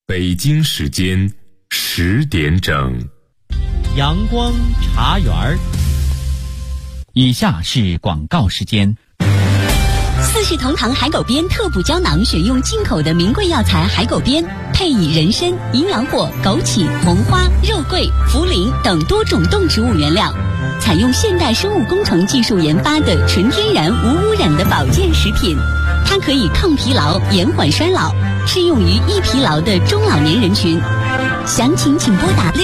北京时间10点整， 阳光茶园儿。以下是广告时间。 四世同堂海狗鞭特补胶囊选用进口的名贵药材海狗鞭，配以人参、阴阳果、枸杞、红花、肉桂、茯苓等多种动植物原料，采用现代生物工程技术研发的纯天然无污染的保健食品。它可以抗疲劳、延缓衰老，适用于易疲劳的中老年人群。详情请拨打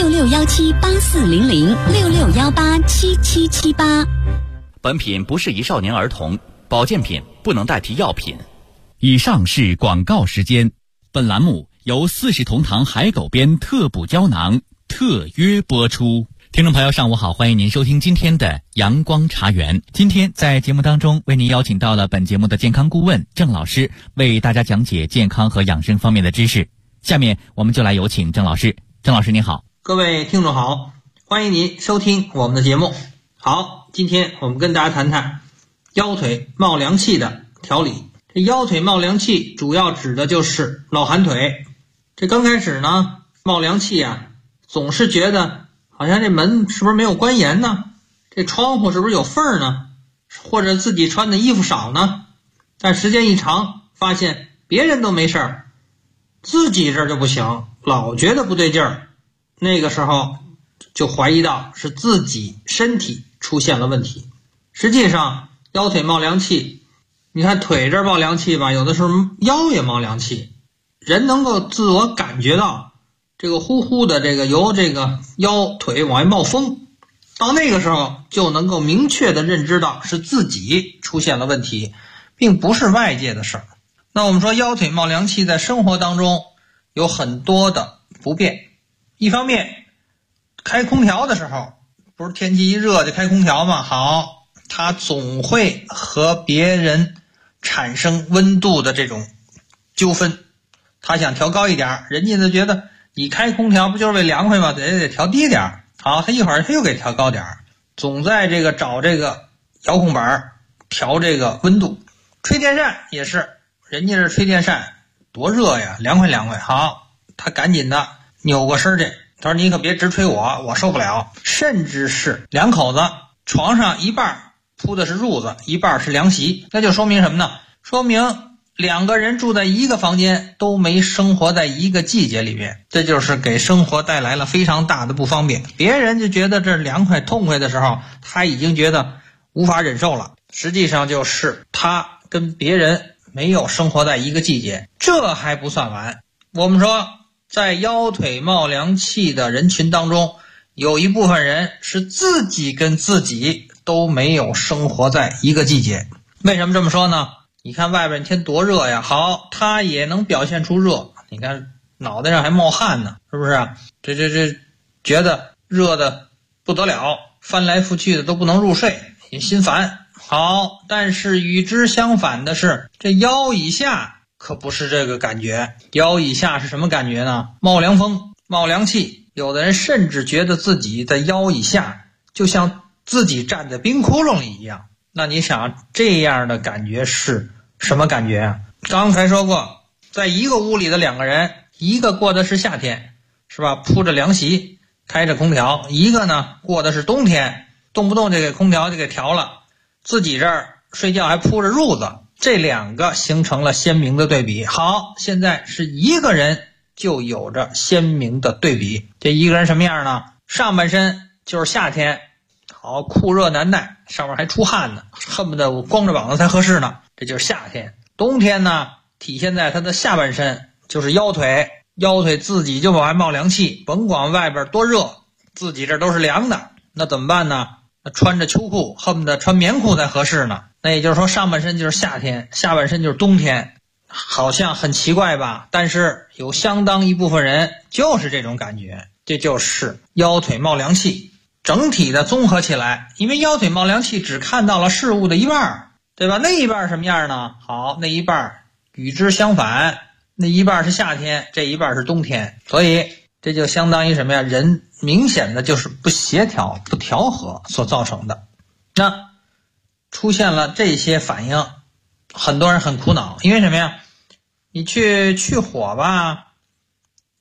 6617840066187778。 本品不适宜少年儿童，保健品不能代替药品。 以上是广告时间。本栏目由四世同堂海狗鞭特补胶囊特约播出。听众朋友上午好，欢迎您收听今天的阳光茶园。今天在节目当中为您邀请到了本节目的健康顾问郑老师，为大家讲解健康和养生方面的知识。下面我们就来有请郑老师。郑老师您好。 各位听众好，欢迎您收听我们的节目。好，今天我们跟大家谈谈腰腿冒凉气的调理。这腰腿冒凉气主要指的就是老寒腿。这刚开始呢，冒凉气啊，总是觉得好像这门是不是没有关严呢？这窗户是不是有缝呢？或者自己穿的衣服少呢？但时间一长，发现别人都没事儿，自己这儿就不行，老觉得不对劲儿。那个时候就怀疑到是自己身体出现了问题。实际上腰腿冒凉气，你看腿这儿冒凉气吧，有的时候腰也冒凉气。人能够自我感觉到这个呼呼的这个由这个腰腿往外冒风，到那个时候就能够明确的认知到是自己出现了问题，并不是外界的事儿。那我们说腰腿冒凉气在生活当中有很多的不便。一方面，开空调的时候，不是天气一热就开空调吗？好，它总会和别人产生温度的这种纠纷。他想调高一点，人家就觉得你开空调不就是为凉快吗？得调低点。好，他一会儿他又给调高点，总在这个找这个遥控板调这个温度。吹电扇也是，人家是吹电扇多热呀，凉快凉快。好，他赶紧的扭过身去，他说你可别直吹我受不了。甚至是两口子床上一半铺的是褥子，一半是凉席，那就说明什么呢？说明两个人住在一个房间，都没生活在一个季节里面，这就是给生活带来了非常大的不方便。别人就觉得这凉快痛快的时候，他已经觉得无法忍受了，实际上就是他跟别人没有生活在一个季节。这还不算完，我们说在腰腿冒凉气的人群当中，有一部分人是自己跟自己都没有生活在一个季节。为什么这么说呢？你看外边天多热呀，好，他也能表现出热，你看脑袋上还冒汗呢，是不是？这觉得热的不得了，翻来覆去的都不能入睡，也心烦。好，但是与之相反的是，这腰以下可不是这个感觉。腰以下是什么感觉呢？冒凉风，冒凉气。有的人甚至觉得自己在腰以下就像自己站在冰窟窿里一样。那你想这样的感觉是什么感觉啊？刚才说过，在一个屋里的两个人，一个过的是夏天，是吧？铺着凉席，开着空调；一个呢过的是冬天，动不动就给空调就给调了，自己这儿睡觉还铺着褥子。这两个形成了鲜明的对比。好，现在是一个人就有着鲜明的对比。这一个人什么样呢？上半身就是夏天，好酷热难耐，上面还出汗呢，恨不得我光着膀子才合适呢，这就是夏天。冬天呢，体现在他的下半身，就是腰腿，腰腿自己就往外冒凉气，甭管外边多热，自己这都是凉的。那怎么办呢？穿着秋裤，恨不得穿棉裤才合适呢。那也就是说，上半身就是夏天，下半身就是冬天，好像很奇怪吧？但是有相当一部分人就是这种感觉，这就是腰腿冒凉气。整体的综合起来，因为腰腿冒凉气只看到了事物的一半，对吧？那一半什么样呢？好，那一半与之相反，那一半是夏天，这一半是冬天，所以这就相当于什么呀？人明显的就是不协调、不调和所造成的。那出现了这些反应，很多人很苦恼，因为什么呀？你去火吧，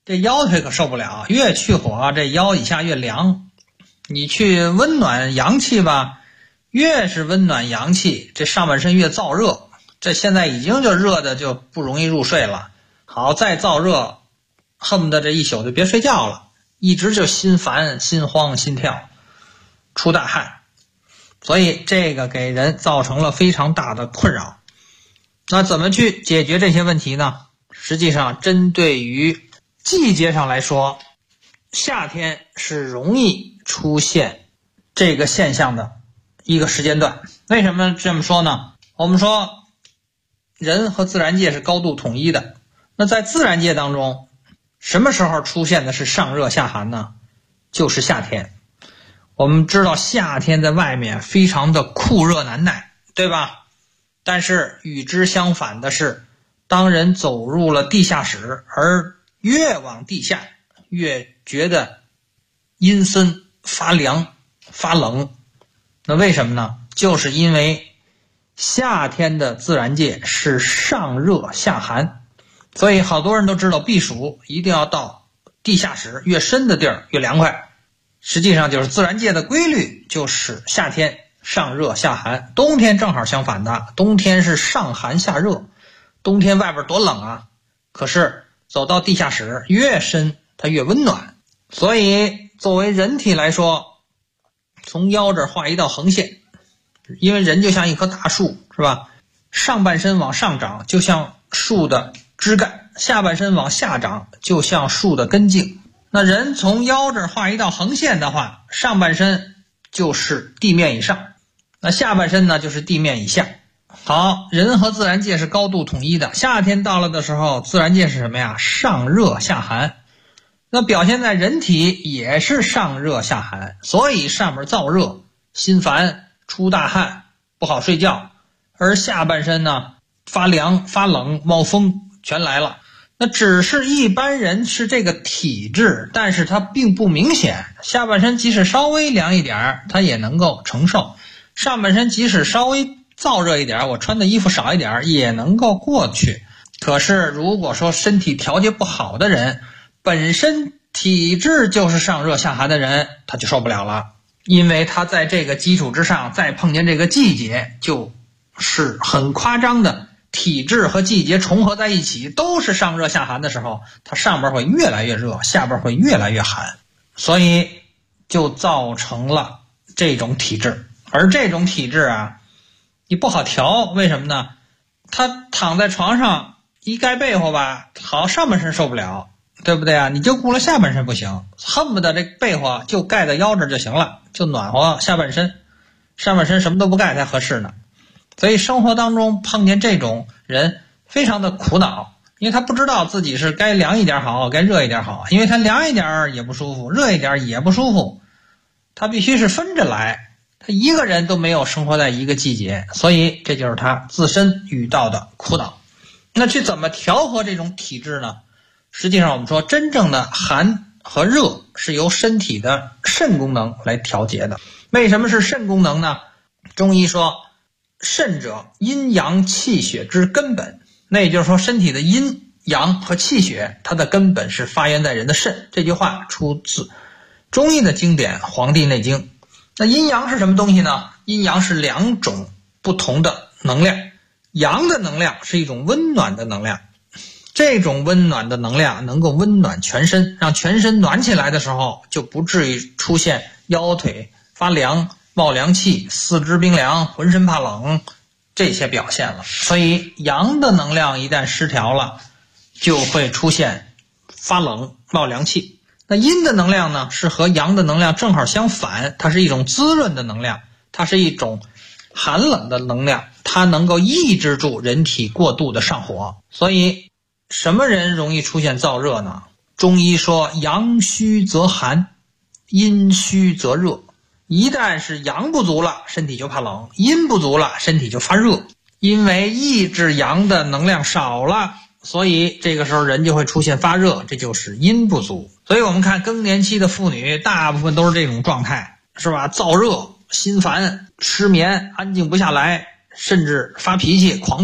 这腰腿可受不了，越去火这腰以下越凉。你去温暖阳气吧，越是温暖阳气，这上半身越燥热。这现在已经就热的就不容易入睡了，好再燥热，恨不得这一宿就别睡觉了，一直就心烦心慌心跳，出大汗。所以这个给人造成了非常大的困扰。那怎么去解决这些问题呢？实际上针对于季节上来说，夏天是容易出现这个现象的一个时间段。为什么这么说呢？我们说人和自然界是高度统一的，那在自然界当中，什么时候出现的是上热下寒呢？就是夏天。我们知道夏天在外面非常的酷热难耐，对吧？但是与之相反的是，当人走入了地下室，而越往地下越觉得阴森发凉发冷。那为什么呢？就是因为夏天的自然界是上热下寒，所以好多人都知道避暑一定要到地下室，越深的地儿越凉快。实际上就是自然界的规律，就是夏天上热下寒，冬天正好相反的，冬天是上寒下热。冬天外边多冷啊，可是走到地下室越深它越温暖。所以作为人体来说，从腰这儿画一道横线，因为人就像一棵大树，是吧？上半身往上长就像树的枝干，下半身往下长就像树的根茎。那人从腰这儿画一道横线的话，上半身就是地面以上，那下半身呢就是地面以下。好，人和自然界是高度统一的，夏天到了的时候，自然界是什么呀？上热下寒。那表现在人体也是上热下寒，所以上面燥热心烦出大汗不好睡觉，而下半身呢发凉发冷冒风全来了。那只是一般人是这个体质，但是它并不明显，下半身即使稍微凉一点它也能够承受，上半身即使稍微燥热一点，我穿的衣服少一点也能够过去。可是如果说身体调节不好的人，本身体质就是上热下寒的人，他就受不了了，因为他在这个基础之上再碰见这个季节，就是很夸张的体质和季节重合在一起，都是上热下寒的时候，它上边会越来越热，下边会越来越寒，所以就造成了这种体质。而这种体质啊，你不好调，为什么呢？他躺在床上一盖被窝吧，好上半身受不了，对不对啊？你就顾了下半身不行，恨不得这被窝就盖在腰这就行了，就暖和下半身，上半身什么都不盖才合适呢。所以生活当中碰见这种人非常的苦恼，因为他不知道自己是该凉一点好该热一点好，因为他凉一点也不舒服，热一点也不舒服，他必须是分着来，他一个人都没有生活在一个季节，所以这就是他自身遇到的苦恼。那去怎么调和这种体质呢？实际上我们说真正的寒和热是由身体的肾功能来调节的。为什么是肾功能呢？中医说肾者阴阳气血之根本，那也就是说身体的阴阳和气血它的根本是发源在人的肾。这句话出自中医的经典《黄帝内经》。那阴阳是什么东西呢？阴阳是两种不同的能量，阳的能量是一种温暖的能量，这种温暖的能量能够温暖全身，让全身暖起来的时候就不至于出现腰腿发凉冒凉气四肢冰凉浑身怕冷这些表现了。所以阳的能量一旦失调了，就会出现发冷冒凉气。那阴的能量呢，是和阳的能量正好相反，它是一种滋润的能量，它是一种寒冷的能量，它能够抑制住人体过度的上火。所以什么人容易出现燥热呢？中医说阳虚则寒，阴虚则热。一旦是阳不足了，身体就怕冷，阴不足了，身体就发热。因为抑制阳的能量少了，所以这个时候人就会出现发热，这就是阴不足。所以我们看更年期的妇女大部分都是这种状态，是吧？燥热心烦失眠安静不下来，甚至发脾气狂躁，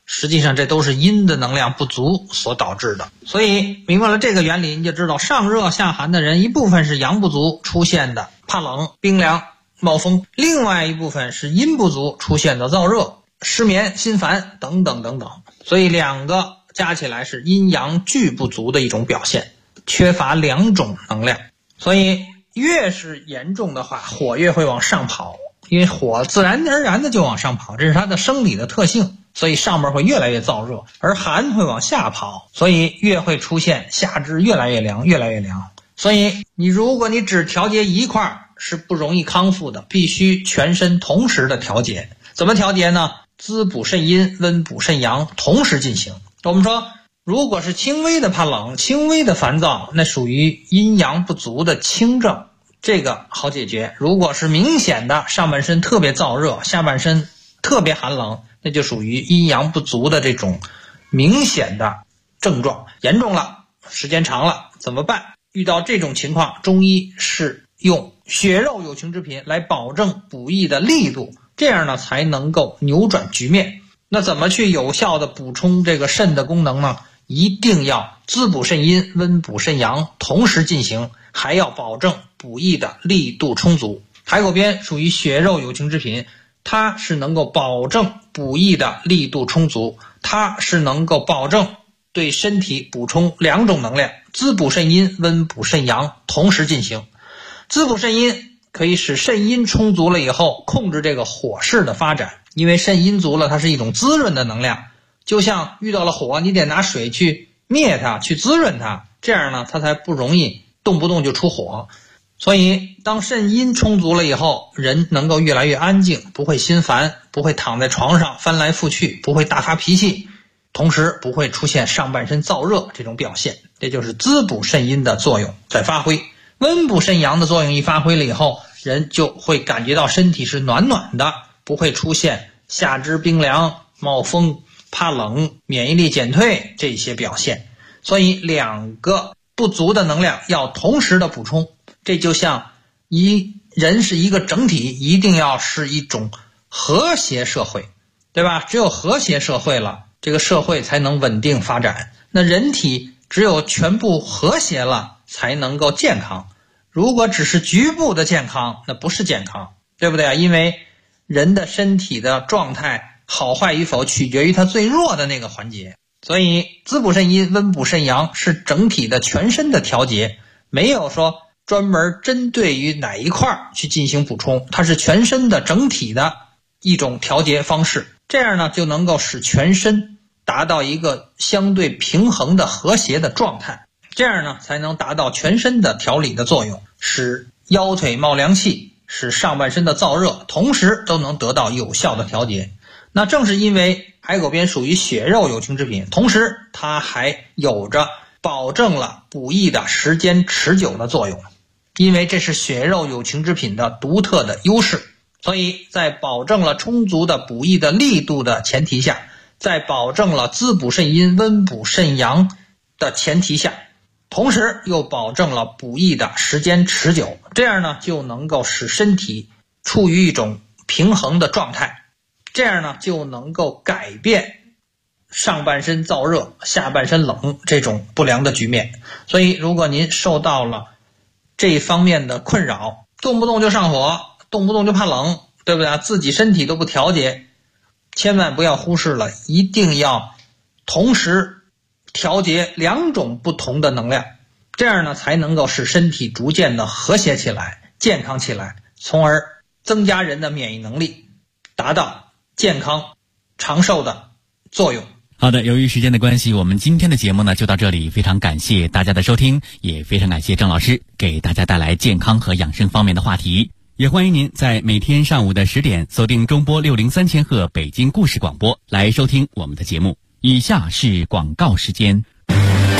实际上这都是阴的能量不足所导致的。所以明白了这个原理，你就知道上热下寒的人，一部分是阳不足出现的怕冷、冰凉、冒风，另外一部分是阴不足出现的燥热、失眠、心烦等等等等。所以两个加起来是阴阳俱不足的一种表现，缺乏两种能量。所以越是严重的话，火越会往上跑，因为火自然而然的就往上跑，这是它的生理的特性，所以上面会越来越燥热，而寒会往下跑，所以越会出现下肢越来越凉，越来越凉。所以如果你只调节一块是不容易康复的，必须全身同时的调节。怎么调节呢？滋补肾阴，温补肾阳，同时进行。我们说如果是轻微的怕冷、轻微的烦躁，那属于阴阳不足的轻症，这个好解决。如果是明显的上半身特别燥热，下半身特别寒冷，那就属于阴阳不足的这种明显的症状，严重了，时间长了怎么办？遇到这种情况，中医是用血肉有情之品来保证补益的力度，这样呢才能够扭转局面。那怎么去有效的补充这个肾的功能呢？一定要滋补肾阴，温补肾阳，同时进行，还要保证补益的力度充足。海狗鞭属于血肉有情之品，它是能够保证补益的力度充足，它是能够保证对身体补充两种能量，滋补肾阴，温补肾阳，同时进行。滋补肾阴可以使肾阴充足了以后，控制这个火势的发展，因为肾阴足了，它是一种滋润的能量，就像遇到了火，你得拿水去灭它，去滋润它，这样呢它才不容易动不动就出火。所以当肾阴充足了以后，人能够越来越安静，不会心烦，不会躺在床上翻来覆去，不会大发脾气，同时不会出现上半身燥热这种表现。这就是滋补肾阴的作用在发挥。温补肾阳的作用一发挥了以后，人就会感觉到身体是暖暖的，不会出现下肢冰凉、冒风、怕冷、免疫力减退这些表现。所以两个不足的能量要同时的补充，这就像人是一个整体，一定要是一种和谐社会，对吧？只有和谐社会了，这个社会才能稳定发展。那人体只有全部和谐了，才能够健康。如果只是局部的健康，那不是健康，对不对啊？因为人的身体的状态好坏与否取决于他最弱的那个环节，所以滋补肾阴，温补肾阳是整体的全身的调节，没有说专门针对于哪一块去进行补充，它是全身的整体的一种调节方式。这样呢就能够使全身达到一个相对平衡的和谐的状态，这样呢才能达到全身的调理的作用，使腰腿冒凉气，使上半身的燥热同时都能得到有效的调节。那正是因为海狗鞭属于血肉有情之品，同时它还有着保证了补益的时间持久的作用，因为这是血肉有情之品的独特的优势。所以在保证了充足的补益的力度的前提下，在保证了滋补肾阴、温补肾阳的前提下，同时又保证了补益的时间持久，这样呢就能够使身体处于一种平衡的状态，这样呢就能够改变上半身燥热、下半身冷这种不良的局面。所以如果您受到了这一方面的困扰，动不动就上火，动不动就怕冷，对不对？自己身体都不调节，千万不要忽视了，一定要同时调节两种不同的能量，这样呢才能够使身体逐渐的和谐起来、健康起来，从而增加人的免疫能力，达到健康长寿的作用。 好的，由于时间的关系，我们今天的节目呢就到这里，非常感谢大家的收听，也非常感谢郑老师给大家带来健康和养生方面的话题。也欢迎您在每天上午的10点锁定中波603千赫北京故事广播来收听我们的节目。以下是广告时间。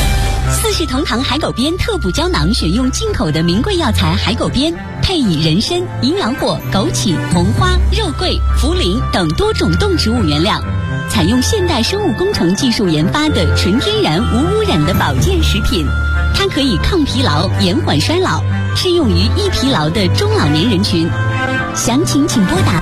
四世同堂海狗鞭特补胶囊选用进口的名贵药材海狗鞭，配以人参、银耳果、枸杞、红花、肉桂、茯苓等多种动植物原料，采用现代生物工程技术研发的纯天然无污染的保健食品。它可以抗疲劳、延缓衰老，适用于易疲劳的中老年人群。详情请拨打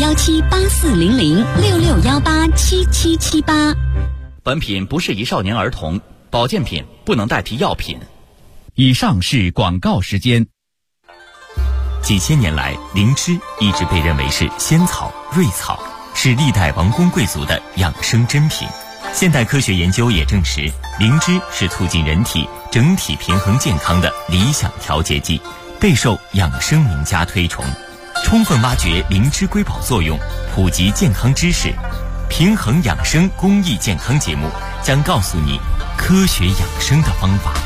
6617840066187778。 本品不适宜少年儿童，保健品不能代替药品。 以上是广告时间。 几千年来，灵芝一直被认为是仙草、瑞草，是历代王公贵族的养生珍品。现代科学研究也证实，灵芝是促进人体整体平衡健康的理想调节剂，备受养生名家推崇。充分挖掘灵芝瑰宝作用，普及健康知识，平衡养生公益健康节目将告诉你科学养生的方法。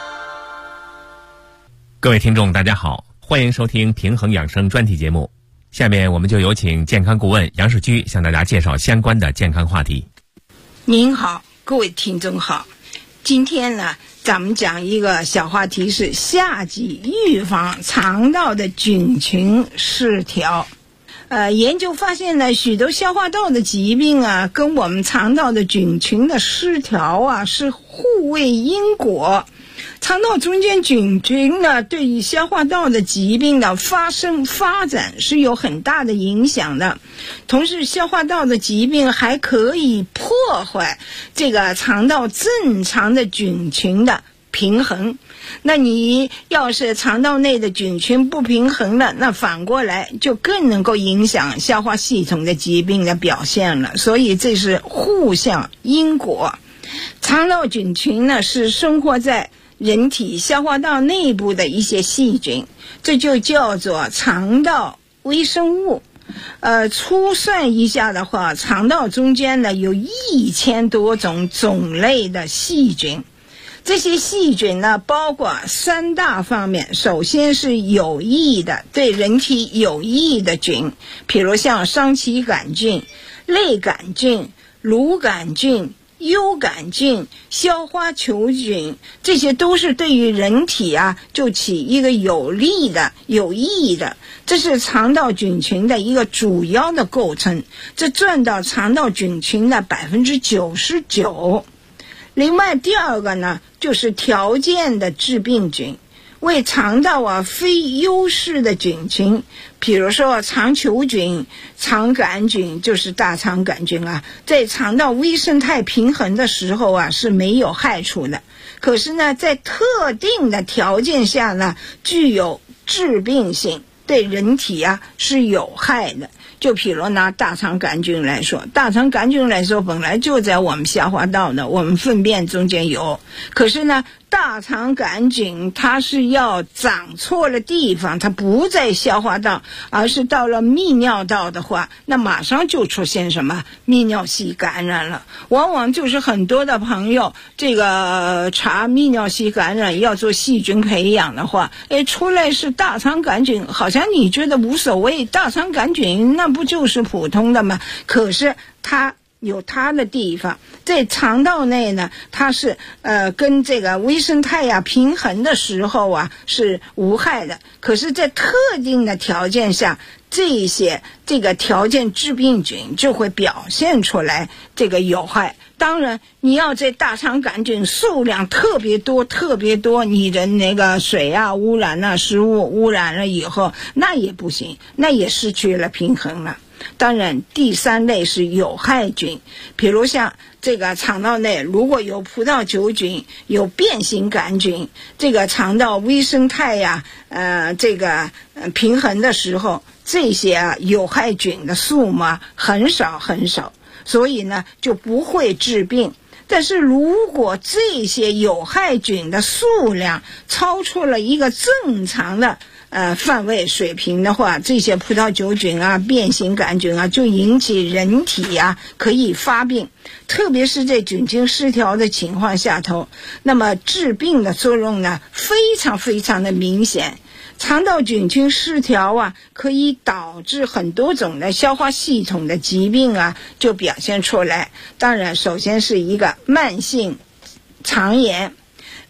各位听众大家好，欢迎收听平衡养生专题节目。下面我们就有请健康顾问杨世居向大家介绍相关的健康话题。 您好，各位听众好。今天呢，咱们讲一个小话题，是夏季预防肠道的菌群失调。研究发现呢，许多消化道的疾病啊，跟我们肠道的菌群的失调啊是互为因果。肠道中间菌群呢，对于消化道的疾病的发生发展是有很大的影响的。同时，消化道的疾病还可以破坏这个肠道正常的菌群的平衡。那你要是肠道内的菌群不平衡了，那反过来就更能够影响消化系统的疾病的表现了。所以这是互相因果。肠道菌群呢，是生活在人体消化道内部的一些细菌，这就叫做肠道微生物。粗算一下的话，肠道中间呢有1000多种种类的细菌。这些细菌呢，包括3大方面。首先是有益的，对人体有益的菌，比如像双歧杆菌、类杆菌、乳杆菌、幽杆菌、消化球菌，这些都是对于人体啊就起一个有利的、有益的。这是肠道菌群的一个主要的构成，这占到肠道菌群的99%。另外第二个呢，就是条件的致病菌，为肠道啊非优势的菌群，比如说肠球菌、肠杆菌，就是大肠杆菌啊，在肠道微生态平衡的时候啊是没有害处的，可是呢在特定的条件下呢具有致病性，对人体啊是有害的。就比如拿大肠杆菌来说，大肠杆菌来说本来就在我们消化道的，我们粪便中间有，可是呢大肠杆菌它是要长错了地方，它不在消化道，而是到了泌尿道的话，那马上就出现什么泌尿系感染了。往往就是很多的朋友这个查泌尿系感染要做细菌培养的话，出来是大肠杆菌，好像你觉得无所谓，大肠杆菌那不就是普通的吗？可是它有它的地方，在肠道内呢，它是跟这个微生态呀平衡的时候啊是无害的，可是在特定的条件下，这个条件致病菌就会表现出来这个有害。当然你要在大肠杆菌数量特别多，你的那个水啊污染了，食物污染了以后，那也不行，那也失去了平衡了。当然第3类是有害菌，比如像这个肠道内如果有葡萄球菌、有变形杆菌，这个肠道微生态呀平衡的时候，这些有害菌的数目很少，所以呢就不会致病。但是如果这些有害菌的数量超出了一个正常的范围水平的话，这些葡萄球菌啊、变形杆菌啊就引起人体啊可以发病，特别是在菌群失调的情况下头，那么致病的作用呢非常的明显。肠道菌群失调啊，可以导致很多种的消化系统的疾病啊就表现出来。当然首先是一个慢性肠炎，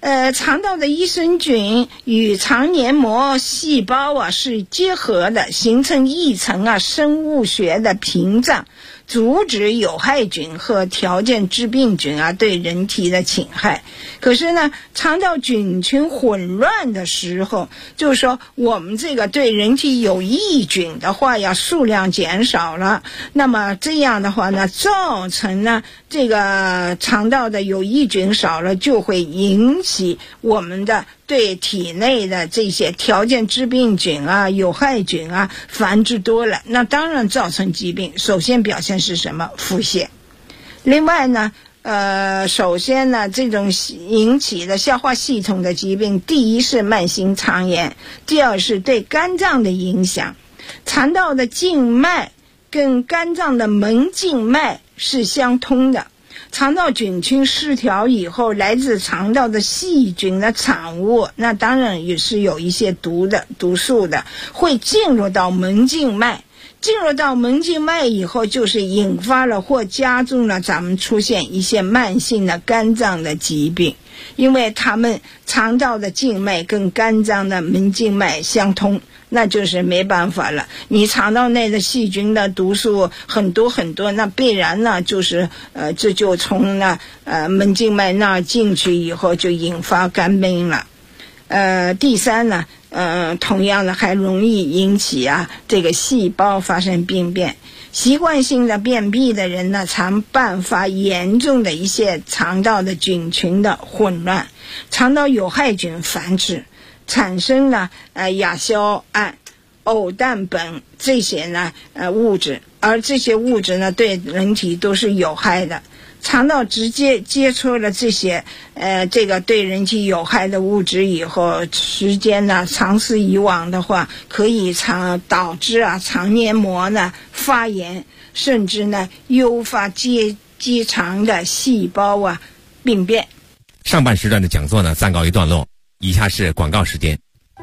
肠道的益生菌与肠黏膜细胞啊是结合的，形成一层啊生物学的屏障，阻止有害菌和条件致病菌啊对人体的侵害。可是呢，肠道菌群混乱的时候，就是说我们这个对人体有益菌的话呀数量减少了，那么这样的话呢，造成呢这个肠道的有益菌少了，就会引起我们的对体内的这些条件致病菌啊、有害菌啊繁殖多了，那当然造成疾病。首先表现是什么？腹泻。另外呢，首先呢，这种引起的消化系统的疾病，第一是慢性肠炎，第二是对肝脏的影响。肠道的静脉跟肝脏的门静脉是相通的。肠道菌群失调以后，来自肠道的细菌的产物，那当然也是有一些毒素的，会进入到门静脉。进入到门静脉以后，就是引发了或加重了咱们出现一些慢性的肝脏的疾病，因为它们肠道的静脉跟肝脏的门静脉相通，那就是没办法了。你肠道内的细菌的毒素很多很多，那必然呢就是这就从门静脉那进去以后，就引发肝病了。第三呢，同样的还容易引起这个细胞发生病变。习惯性的便秘的人呢，常伴发严重的一些肠道的菌群的混乱，肠道有害菌繁殖，产生了亚硝胺、偶氮苯这些呢物质，而这些物质呢对人体都是有害的。肠道直接接触了这些这个对人体有害的物质以后，时间呢长此以往的话，可以导致肠黏膜呢发炎，甚至呢诱发结肠的细胞病变。 上半时段的讲座呢暂告一段落，以下是广告时间。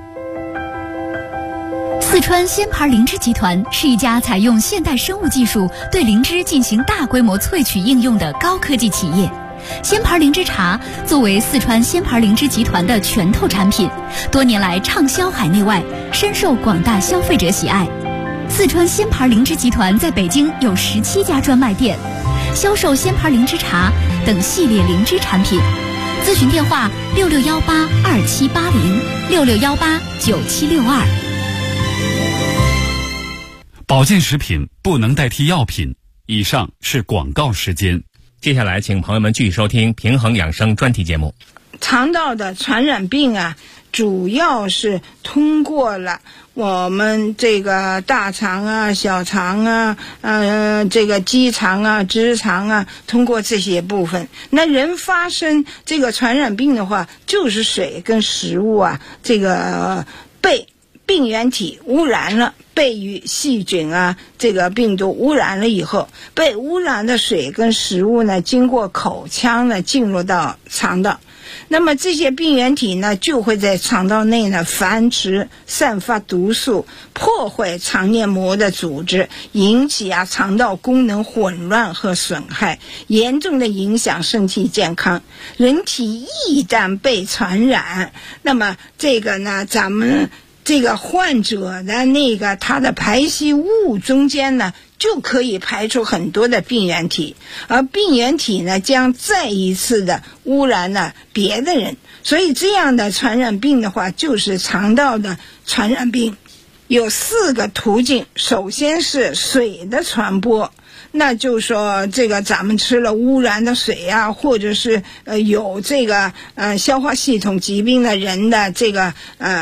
四川仙牌灵芝集团是一家采用现代生物技术对灵芝进行大规模萃取应用的高科技企业。仙牌灵芝茶作为四川仙牌灵芝集团的拳头产品，多年来畅销海内外，深受广大消费者喜爱。四川仙牌灵芝集团在北京有17家专卖店，销售仙牌灵芝茶等系列灵芝产品。咨询电话66182780，66189762。 保健食品不能代替药品。以上是广告时间。 接下来请朋友们继续收听平衡养生专题节目。 肠道的传染病主要是通过了我们这个大肠小肠这个鸡肠直肠通过这些部分。那人发生这个传染病的话，就是水跟食物这个被病原体污染了，被与细菌这个病毒污染了以后，被污染的水跟食物呢，经过口腔呢进入到肠道。那么这些病原体呢，就会在肠道内呢繁殖，散发毒素，破坏肠黏膜的组织，引起肠道功能混乱和损害，严重的影响身体健康。人体一旦被传染，那么这个呢，咱们这个患者的他的排泄物中间呢，就可以排出很多的病原体，而病原体呢将再一次的污染了别的人。所以这样的传染病的话，就是肠道的传染病。有4个途径。首先是水的传播，那就是说这个咱们吃了污染的水或者是有这个消化系统疾病的人的这个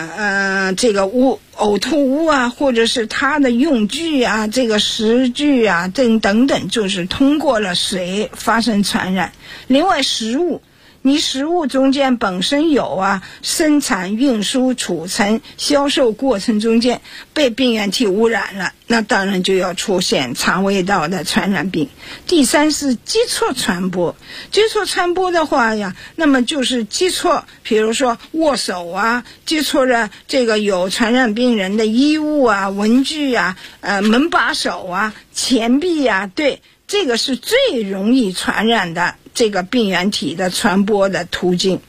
呕吐物或者是他的用具这个食具等等，就是通过了水发生传染。另外食物，你食物中间本身有生产、运输、储存、销售过程中间被病原体污染了，那当然就要出现肠胃道的传染病。第三是接触传播。接触传播的话那么就是接触，比如说握手接触了这个有传染病人的衣物文具门把手钱币对，这个是最容易传染的这个病原体的传播的途径。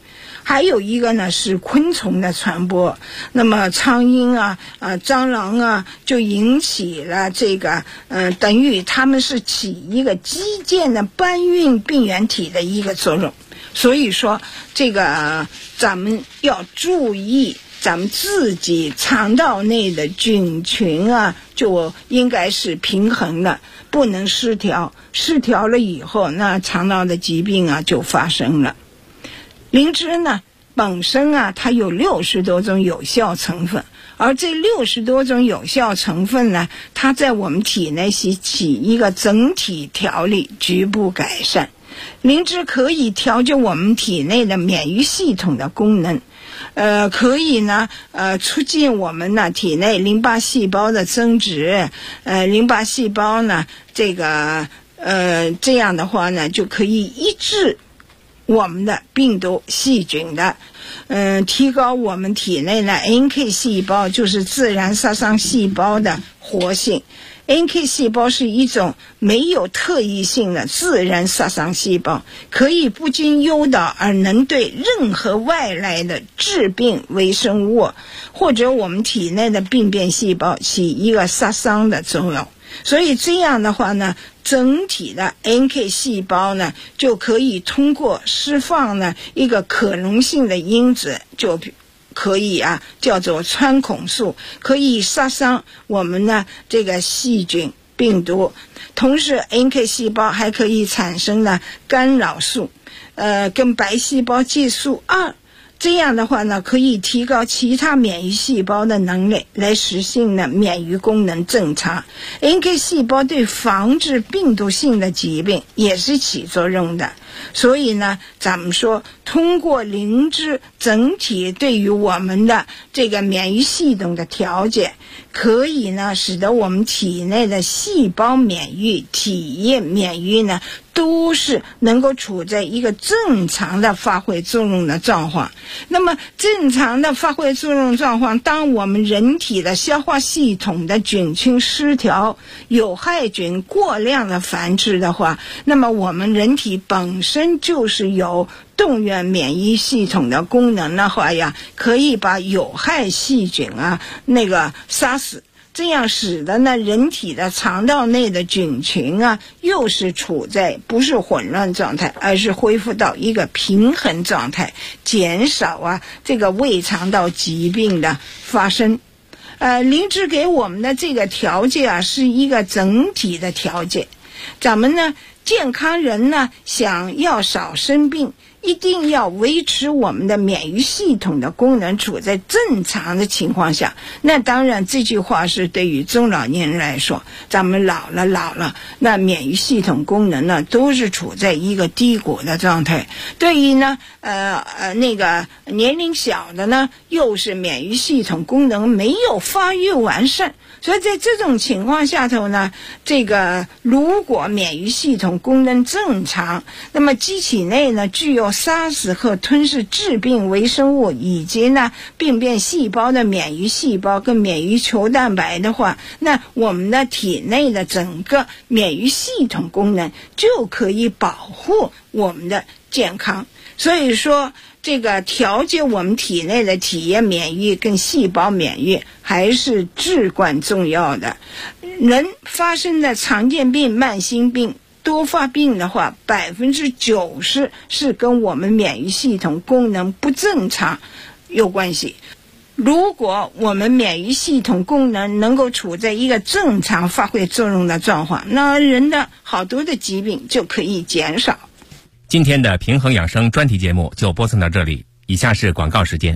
还有一个呢是昆虫的传播，那么苍蝇啊、蟑螂啊，就引起了这个等于它们是起一个基建的搬运病原体的一个作用。所以说这个咱们要注意咱们自己肠道内的菌群啊，就应该是平衡的，不能失调。失调了以后，那肠道的疾病啊就发生了。灵芝呢本身啊，它有60多种有效成分，而这60多种有效成分呢，它在我们体内是起一个整体调理、局部改善。灵芝可以调节我们体内的免疫系统的功能，可以呢促进我们呢体内淋巴细胞的增殖，淋巴细胞呢这样的话呢就可以抑制我们的病毒细菌的，提高我们体内的 NK 细胞，就是自然杀伤细胞的活性。NK 细胞是一种没有特异性的自然杀伤细胞，可以不经诱导而能对任何外来的致病微生物或者我们体内的病变细胞起一个杀伤的作用。所以这样的话呢，整体的 NK 细胞呢就可以通过释放呢一个可溶性的因子，就可以叫做穿孔素，可以杀伤我们呢这个细菌病毒。同时 NK 细胞还可以产生呢干扰素，跟白细胞介素2，这样的话呢可以提高其他免疫细胞的能力，来实现呢免疫功能正常。NK 细胞对防治病毒性的疾病也是起作用的。所以呢咱们说通过灵芝整体对于我们的这个免疫系统的调节，可以呢使得我们体内的细胞免疫、体液免疫呢都是能够处在一个正常的发挥作用的状况。那么正常的发挥作用状况，当我们人体的消化系统的菌群失调，有害菌过量的繁殖的话，那么我们人体本身就是有动员免疫系统的功能的话呀，可以把有害细菌杀死，这样使得呢人体的肠道内的菌群又是处在不是混乱状态，而是恢复到一个平衡状态，减少这个胃肠道疾病的发生。灵芝给我们的这个调节是一个整体的调节。咱们呢健康人呢想要少生病，一定要维持我们的免疫系统的功能处在正常的情况下。那当然这句话是对于中老年人来说，咱们老了，那免疫系统功能呢都是处在一个低谷的状态。对于呢年龄小的呢，又是免疫系统功能没有发育完善。所以在这种情况下头呢，这个如果免疫系统功能正常，那么机体内呢具有杀死和吞噬致病微生物以及呢病变细胞的免疫细胞跟免疫球蛋白的话，那我们的体内的整个免疫系统功能就可以保护我们的健康。所以说这个调节我们体内的体液免疫跟细胞免疫还是至关重要的。人发生的常见病、慢性病、多发病的话，90%是跟我们免疫系统功能不正常有关系。如果我们免疫系统功能能够处在一个正常发挥作用的状况，那人的好多的疾病就可以减少。 今天的平衡养生专题节目就播送到这里，以下是广告时间。